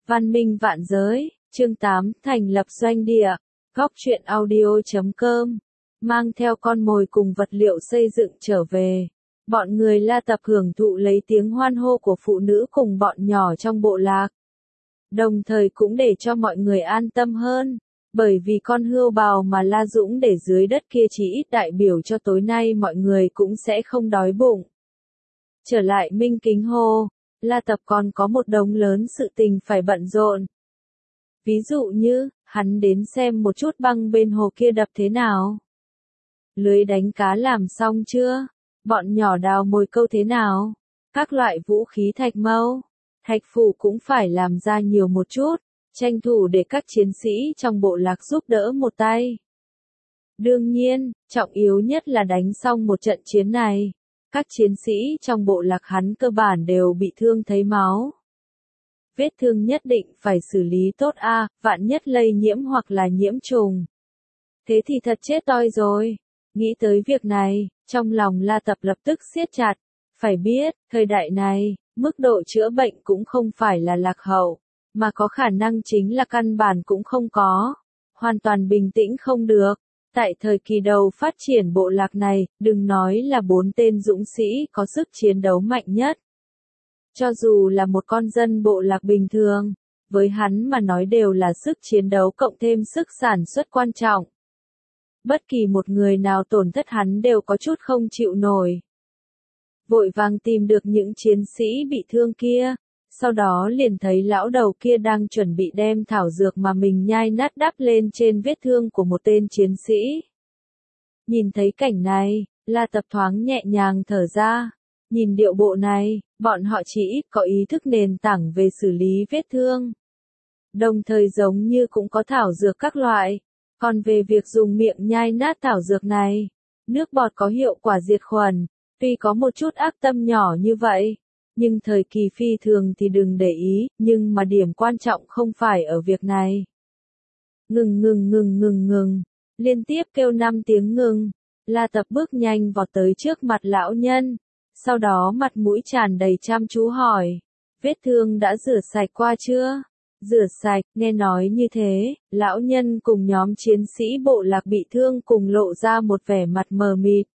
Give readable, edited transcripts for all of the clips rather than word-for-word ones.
Văn minh vạn giới, chương 8, thành lập doanh địa, góc truyện audio.com, mang theo con mồi cùng vật liệu xây dựng trở về. Bọn người La Tập hưởng thụ lấy tiếng hoan hô của phụ nữ cùng bọn nhỏ trong bộ lạc. Đồng thời cũng để cho mọi người an tâm hơn, bởi vì con hươu bào mà La Dũng để dưới đất kia chỉ ít đại biểu cho tối nay mọi người cũng sẽ không đói bụng. Trở lại Minh Kính Hồ, La Tập còn có một đống lớn sự tình phải bận rộn. Ví dụ như, hắn đến xem một chút băng bên hồ kia đập thế nào. Lưới đánh cá làm xong chưa? Bọn nhỏ đào mồi câu thế nào? Các loại vũ khí thạch mâu, thạch phù cũng phải làm ra nhiều một chút, tranh thủ để các chiến sĩ trong bộ lạc giúp đỡ một tay. Đương nhiên, trọng yếu nhất là đánh xong một trận chiến này. Các chiến sĩ trong bộ lạc hắn cơ bản đều bị thương thấy máu. Vết thương nhất định phải xử lý tốt vạn nhất lây nhiễm hoặc là nhiễm trùng. Thế thì thật chết toi rồi. Nghĩ tới việc này, trong lòng La Tập lập tức siết chặt. Phải biết, thời đại này, mức độ chữa bệnh cũng không phải là lạc hậu, mà có khả năng chính là căn bản cũng không có. Hoàn toàn bình tĩnh không được. Tại thời kỳ đầu phát triển bộ lạc này, đừng nói là 4 tên dũng sĩ có sức chiến đấu mạnh nhất. Cho dù là một con dân bộ lạc bình thường, với hắn mà nói đều là sức chiến đấu cộng thêm sức sản xuất quan trọng. Bất kỳ một người nào tổn thất hắn đều có chút không chịu nổi. Vội vàng tìm được những chiến sĩ bị thương kia, sau đó liền thấy lão đầu kia đang chuẩn bị đem thảo dược mà mình nhai nát đắp lên trên vết thương của một tên chiến sĩ. Nhìn thấy cảnh này, La Tập thoáng nhẹ nhàng thở ra. Nhìn điệu bộ này, bọn họ chỉ ít có ý thức nền tảng về xử lý vết thương. Đồng thời giống như cũng có thảo dược các loại. Còn về việc dùng miệng nhai nát thảo dược này, nước bọt có hiệu quả diệt khuẩn, tuy có một chút ác tâm nhỏ như vậy. Nhưng thời kỳ phi thường thì đừng để ý, nhưng mà điểm quan trọng không phải ở việc này. Ngừng, liên tiếp kêu 5 tiếng ngừng, La Tập bước nhanh vọt tới trước mặt lão nhân, sau đó mặt mũi tràn đầy chăm chú hỏi, vết thương đã rửa sạch qua chưa? Rửa sạch, nghe nói như thế, lão nhân cùng nhóm chiến sĩ bộ lạc bị thương cùng lộ ra một vẻ mặt mờ mịt.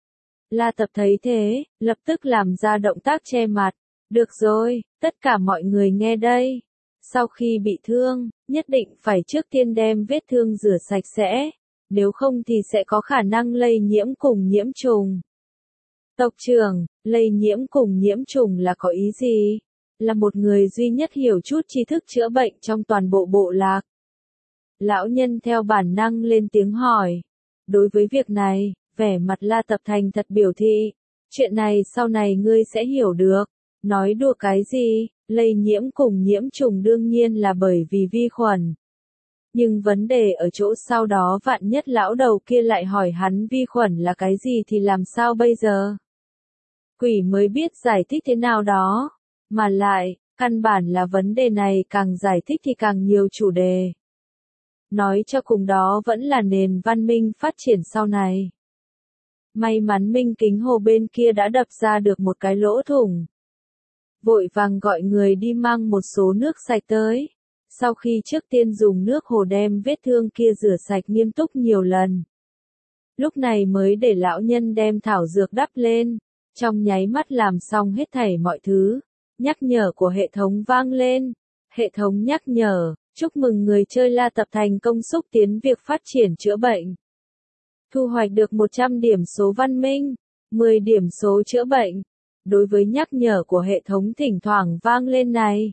La Tập thấy thế, lập tức làm ra động tác che mặt. Được rồi, tất cả mọi người nghe đây. Sau khi bị thương, nhất định phải trước tiên đem vết thương rửa sạch sẽ. Nếu không thì sẽ có khả năng lây nhiễm cùng nhiễm trùng. Tộc trưởng, lây nhiễm cùng nhiễm trùng là có ý gì? Là một người duy nhất hiểu chút tri thức chữa bệnh trong toàn bộ bộ lạc. Lão nhân theo bản năng lên tiếng hỏi. Đối với việc này, vẻ mặt La Tập thành thật biểu thị. Chuyện này sau này ngươi sẽ hiểu được. Nói đùa cái gì, lây nhiễm cùng nhiễm trùng đương nhiên là bởi vì vi khuẩn. Nhưng vấn đề ở chỗ sau đó vạn nhất lão đầu kia lại hỏi hắn vi khuẩn là cái gì thì làm sao bây giờ? Quỷ mới biết giải thích thế nào đó. Mà lại, căn bản là vấn đề này càng giải thích thì càng nhiều chủ đề. Nói cho cùng đó vẫn là nền văn minh phát triển sau này. May mắn Minh Kính Hồ bên kia đã đập ra được một cái lỗ thủng. Vội vàng gọi người đi mang một số nước sạch tới. Sau khi trước tiên dùng nước hồ đem vết thương kia rửa sạch nghiêm túc nhiều lần. Lúc này mới để lão nhân đem thảo dược đắp lên. Trong nháy mắt làm xong hết thảy mọi thứ. Nhắc nhở của hệ thống vang lên. Hệ thống nhắc nhở, chúc mừng người chơi La Tập thành công xúc tiến việc phát triển chữa bệnh. Thu hoạch được 100 điểm số văn minh, 10 điểm số chữa bệnh. Đối với nhắc nhở của hệ thống thỉnh thoảng vang lên này,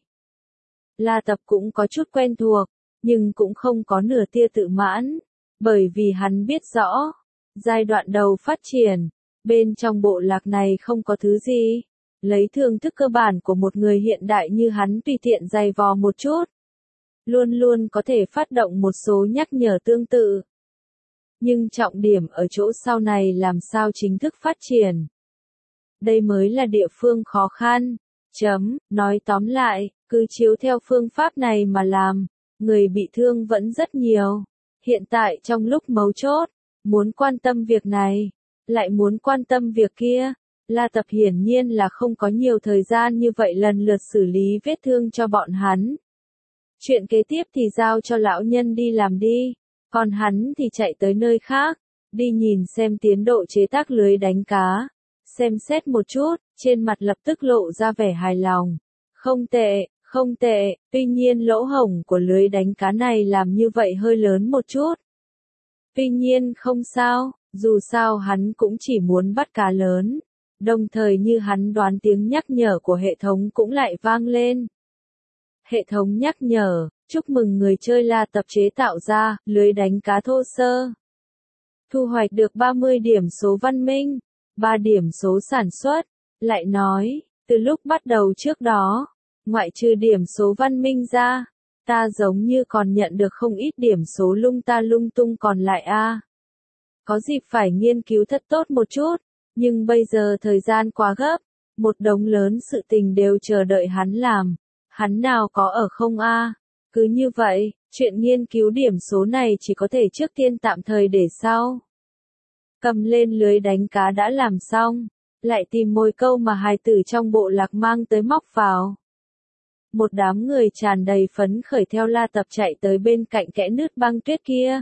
La Tập cũng có chút quen thuộc, nhưng cũng không có nửa tia tự mãn, bởi vì hắn biết rõ, giai đoạn đầu phát triển, bên trong bộ lạc này không có thứ gì, lấy thưởng thức cơ bản của một người hiện đại như hắn tùy tiện giày vò một chút, luôn luôn có thể phát động một số nhắc nhở tương tự. Nhưng trọng điểm ở chỗ sau này làm sao chính thức phát triển. Đây mới là địa phương khó khăn. Nói tóm lại, cứ chiếu theo phương pháp này mà làm, người bị thương vẫn rất nhiều. Hiện tại trong lúc mấu chốt, muốn quan tâm việc này, lại muốn quan tâm việc kia, La Tập hiển nhiên là không có nhiều thời gian như vậy lần lượt xử lý vết thương cho bọn hắn. Chuyện kế tiếp thì giao cho lão nhân đi làm đi, còn hắn thì chạy tới nơi khác, đi nhìn xem tiến độ chế tác lưới đánh cá. Xem xét một chút, trên mặt lập tức lộ ra vẻ hài lòng. Không tệ, không tệ, tuy nhiên lỗ hổng của lưới đánh cá này làm như vậy hơi lớn một chút. Tuy nhiên không sao, dù sao hắn cũng chỉ muốn bắt cá lớn. Đồng thời như hắn đoán tiếng nhắc nhở của hệ thống cũng lại vang lên. Hệ thống nhắc nhở, chúc mừng người chơi La Tập chế tạo ra lưới đánh cá thô sơ. Thu hoạch được 30 điểm số văn minh, 3 điểm số sản xuất. Lại nói, từ lúc bắt đầu trước đó, ngoại trừ điểm số văn minh ra, ta giống như còn nhận được không ít điểm số lung tung còn lại a. Có dịp phải nghiên cứu thật tốt một chút, nhưng bây giờ thời gian quá gấp, một đống lớn sự tình đều chờ đợi hắn làm. Hắn nào có ở không a? Cứ như vậy, chuyện nghiên cứu điểm số này chỉ có thể trước tiên tạm thời để sau. Cầm lên lưới đánh cá đã làm xong, lại tìm mồi câu mà hài tử trong bộ lạc mang tới móc vào. Một đám người tràn đầy phấn khởi theo La Tập chạy tới bên cạnh kẽ nứt băng tuyết kia.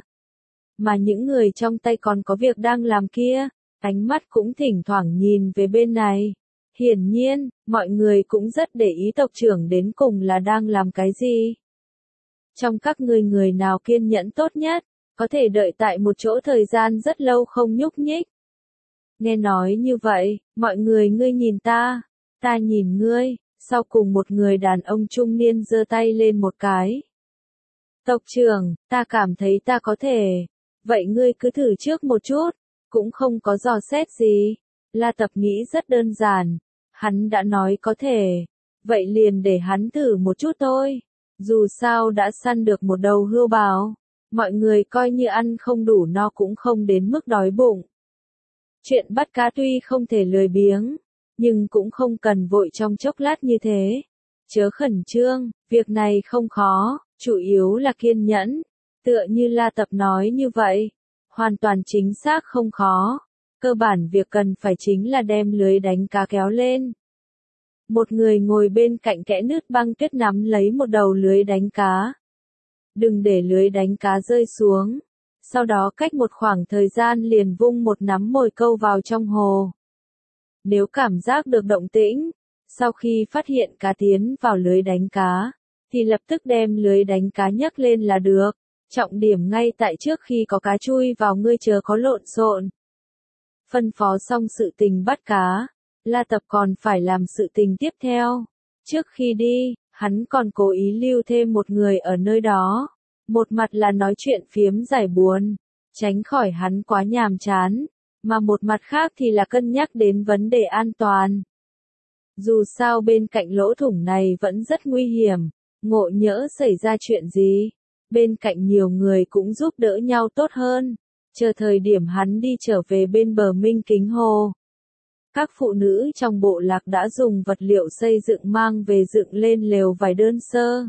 Mà những người trong tay còn có việc đang làm kia, ánh mắt cũng thỉnh thoảng nhìn về bên này. Hiển nhiên, mọi người cũng rất để ý tộc trưởng đến cùng là đang làm cái gì. Trong các ngươi người nào kiên nhẫn tốt nhất, có thể đợi tại một chỗ thời gian rất lâu không nhúc nhích. Nghe nói như vậy, mọi người ngươi nhìn ta nhìn ngươi, sau cùng một người đàn ông trung niên giơ tay lên một cái. Tộc trưởng, ta cảm thấy ta có thể. Vậy ngươi cứ thử trước một chút, cũng không có dò xét gì. La Tập nghĩ rất đơn giản, hắn đã nói có thể, vậy liền để hắn thử một chút thôi. Dù sao đã săn được một đầu hươu bào, mọi người coi như ăn không đủ no cũng không đến mức đói bụng. Chuyện bắt cá tuy không thể lười biếng, nhưng cũng không cần vội trong chốc lát như thế. Chớ khẩn trương, việc này không khó, chủ yếu là kiên nhẫn. Tựa như La Tập nói như vậy, hoàn toàn chính xác không khó. Cơ bản việc cần phải chính là đem lưới đánh cá kéo lên. Một người ngồi bên cạnh kẽ nứt băng tuyết nắm lấy một đầu lưới đánh cá. Đừng để lưới đánh cá rơi xuống. Sau đó cách một khoảng thời gian liền vung một nắm mồi câu vào trong hồ. Nếu cảm giác được động tĩnh, sau khi phát hiện cá tiến vào lưới đánh cá, thì lập tức đem lưới đánh cá nhấc lên là được. Trọng điểm ngay tại trước khi có cá chui vào ngươi chớ có lộn xộn. Phân phó xong sự tình bắt cá, La Tập còn phải làm sự tình tiếp theo. Trước khi đi, hắn còn cố ý lưu thêm một người ở nơi đó. Một mặt là nói chuyện phiếm giải buồn, tránh khỏi hắn quá nhàm chán, mà một mặt khác thì là cân nhắc đến vấn đề an toàn. Dù sao bên cạnh lỗ thủng này vẫn rất nguy hiểm, ngộ nhỡ xảy ra chuyện gì, bên cạnh nhiều người cũng giúp đỡ nhau tốt hơn. Chờ thời điểm hắn đi trở về bên bờ Minh Kính Hồ, các phụ nữ trong bộ lạc đã dùng vật liệu xây dựng mang về dựng lên lều vải đơn sơ.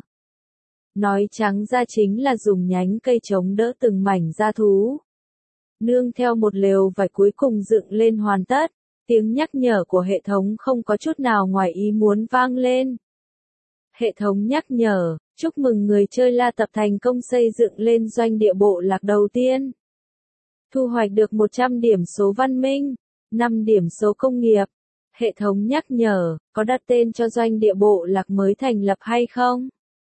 Nói trắng ra chính là dùng nhánh cây chống đỡ từng mảnh da thú. Nương theo một lều vải cuối cùng dựng lên hoàn tất, tiếng nhắc nhở của hệ thống không có chút nào ngoài ý muốn vang lên. Hệ thống nhắc nhở, chúc mừng người chơi La Tập thành công xây dựng lên doanh địa bộ lạc đầu tiên. Thu hoạch được 100 điểm số văn minh, 5 điểm số công nghiệp. Hệ thống nhắc nhở, có đặt tên cho doanh địa bộ lạc mới thành lập hay không?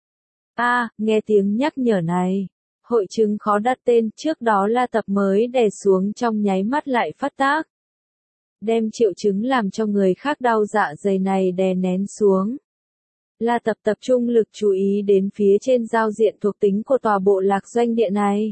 Nghe tiếng nhắc nhở này. Hội chứng khó đặt tên trước đó La Tập mới đè xuống trong nháy mắt lại phát tác. Đem triệu chứng làm cho người khác đau dạ dày này đè nén xuống. La Tập tập trung lực chú ý đến phía trên giao diện thuộc tính của tòa bộ lạc doanh địa này.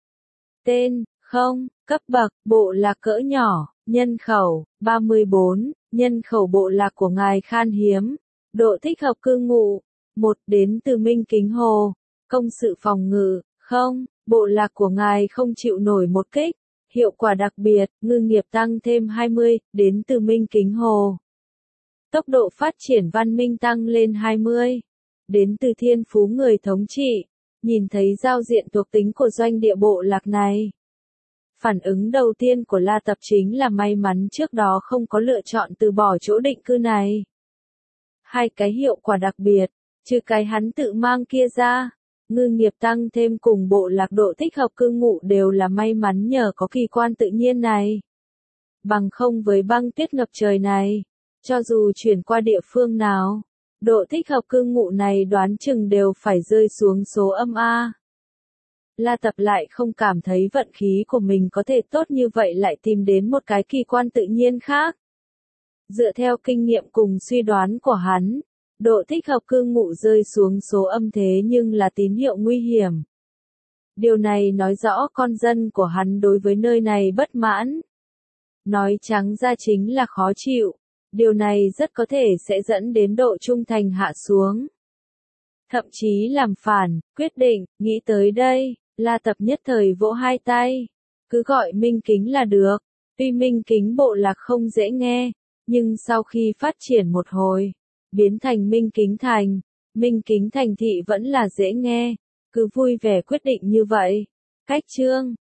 Tên, không, cấp bậc, bộ lạc cỡ nhỏ, nhân khẩu, 34, nhân khẩu bộ lạc của ngài khan hiếm, độ thích hợp cư ngụ, 1 đến từ Minh Kính Hồ, công sự phòng ngự, không, bộ lạc của ngài không chịu nổi một kích, hiệu quả đặc biệt, ngư nghiệp tăng thêm 20, đến từ Minh Kính Hồ. Tốc độ phát triển văn minh tăng lên 20, đến từ thiên phú người thống trị, nhìn thấy giao diện thuộc tính của doanh địa bộ lạc này. Phản ứng đầu tiên của La Tập chính là may mắn trước đó không có lựa chọn từ bỏ chỗ định cư này. Hai cái hiệu quả đặc biệt, trừ cái hắn tự mang kia ra, ngư nghiệp tăng thêm cùng bộ lạc độ thích hợp cư ngụ đều là may mắn nhờ có kỳ quan tự nhiên này. Bằng không với băng tuyết ngập trời này, cho dù chuyển qua địa phương nào, độ thích hợp cư ngụ này đoán chừng đều phải rơi xuống số âm A. La Tập lại không cảm thấy vận khí của mình có thể tốt như vậy, lại tìm đến một cái kỳ quan tự nhiên khác. Dựa theo kinh nghiệm cùng suy đoán của hắn, độ thích hợp cư ngụ rơi xuống số âm thế nhưng là tín hiệu nguy hiểm. Điều này nói rõ con dân của hắn đối với nơi này bất mãn. Nói trắng ra chính là khó chịu. Điều này rất có thể sẽ dẫn đến độ trung thành hạ xuống. Thậm chí làm phản, quyết định, nghĩ tới đây, La Tập nhất thời vỗ hai tay. Cứ gọi Minh Kính là được. Tuy Minh Kính bộ lạc không dễ nghe, nhưng sau khi phát triển một hồi, biến thành Minh Kính Thành, Minh Kính Thành thị vẫn là dễ nghe. Cứ vui vẻ quyết định như vậy. Cách chương